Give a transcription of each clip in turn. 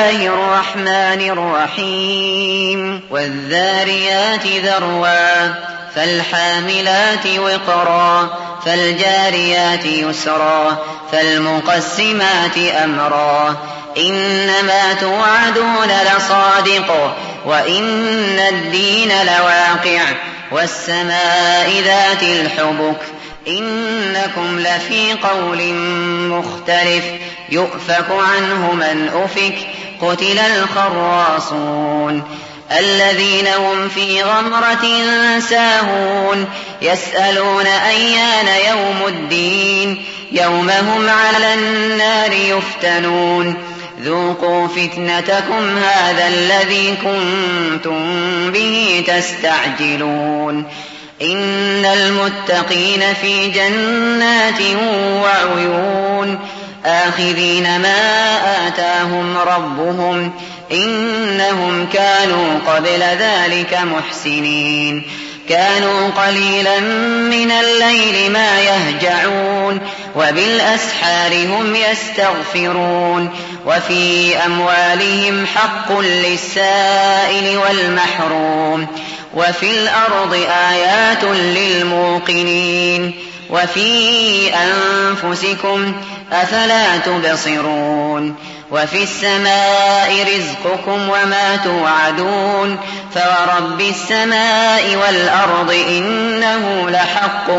الله الرحمن الرحيم والذاريات ذروا فالحاملات وقرا فالجاريات يسرا فالمقسمات أمرا إنما توعدون لصادق وإن الدين لواقع والسماء ذات الحبك إنكم لفي قول مختلف يؤفك عنه من أفك قتل الخراصون الذين هم في غمرة ساهون يسألون أيان يوم الدين يوم هم على النار يفتنون ذوقوا فتنتكم هذا الذي كنتم به تستعجلون إن المتقين في جنات وعيون آخذين ما آتاهم ربهم إنهم كانوا قبل ذلك محسنين كانوا قليلا من الليل ما يهجعون وبالأسحار هم يستغفرون وفي أموالهم حق للسائل والمحروم وفي الأرض آيات للموقنين وفي أنفسكم أفلا تبصرون وفي السماء رزقكم وما توعدون فورب السماء والأرض إنه لحق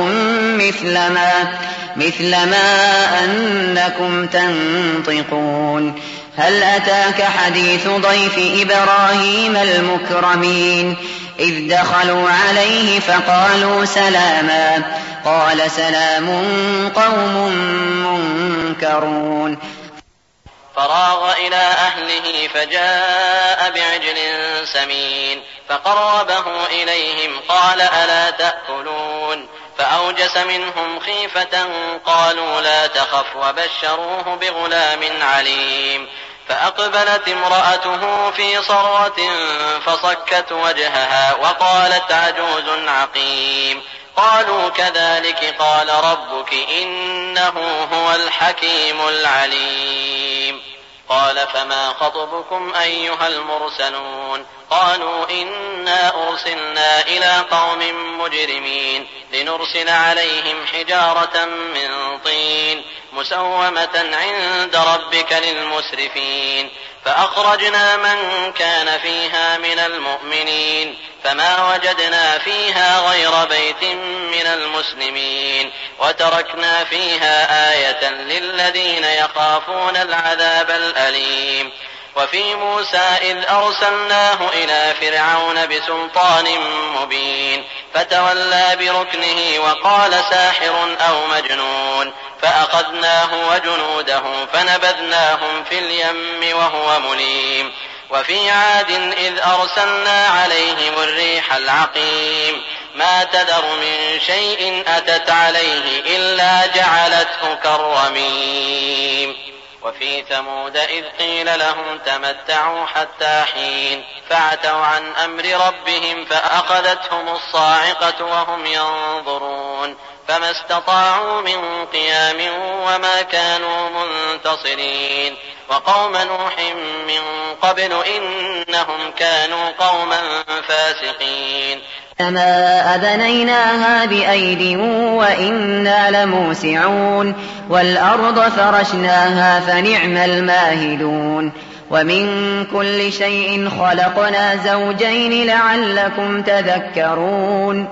مثل ما أنكم تنطقون هل أتاك حديث ضيف إبراهيم المكرمين إذ دخلوا عليه فقالوا سلاما قال سلام قوم منكرون فراغ إلى أهله فجاء بعجل سمين فقربه إليهم قال ألا تأكلون فأوجس منهم خيفة قالوا لا تخف وبشروه بغلام عليم فأقبلت امرأته في صرة فصكت وجهها وقالت عجوز عقيم قالوا كذلك قال ربك إنه هو الحكيم العليم قال فما خطبكم أيها المرسلون قالوا إنا أرسلنا إلى قوم مجرمين لنرسل عليهم حجارة من طين مسومة عند ربك للمسرفين فأخرجنا من كان فيها من المؤمنين فما وجدنا فيها غير بيت من المسلمين وتركنا فيها آية للذين يخافون العذاب الأليم وفي موسى إذ أرسلناه إلى فرعون بسلطان مبين فتولى بركنه وقال ساحر أو مجنون فأخذناه وجنوده فنبذناهم في اليم وهو مليم وفي عاد إذ أرسلنا عليهم الريح العقيم ما تذر من شيء أتت عليه إلا جعلته كالرميم وفي ثمود إذ قيل لهم تمتعوا حتى حين فعتوا عن أمر ربهم فأخذتهم الصاعقة وهم ينظرون فما استطاعوا من قيام وما كانوا منتصرين وقوم نوح من قبل إنهم كانوا قوما فاسقين السماء بنيناها بأيد وإنا لموسعون والأرض فرشناها فنعم الماهدون ومن كل شيء خلقنا زوجين لعلكم تذكرون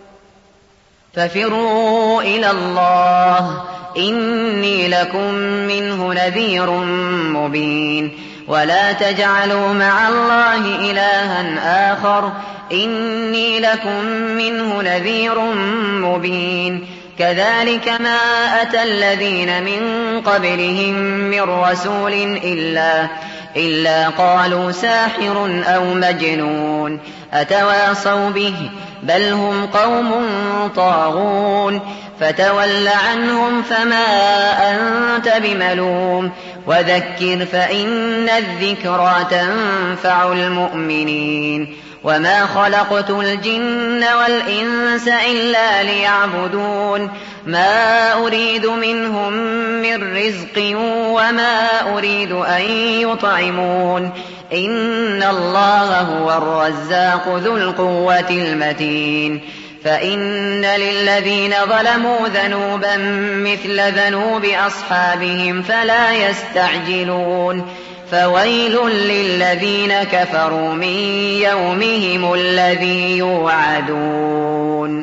ففروا إلى الله إني لكم منه نذير مبين ولا تجعلوا مع الله إلها آخر إني لكم منه نذير مبين كذلك ما أتى الذين من قبلهم من رسول إلا قالوا ساحر أو مجنون أتواصوا به بل هم قوم طاغون فتول عنهم فما أنت بملوم وذكر فإن الذكرى تنفع المؤمنين وما خلقت الجن والإنس إلا ليعبدون ما أريد منهم من رزق وما أريد أن يطعمون إن الله هو الرزاق ذو القوة المتين فإن للذين ظلموا ذنوبا مثل ذنوب أصحابهم فلا يستعجلون فويل للذين كفروا من يومهم الذي يوعدون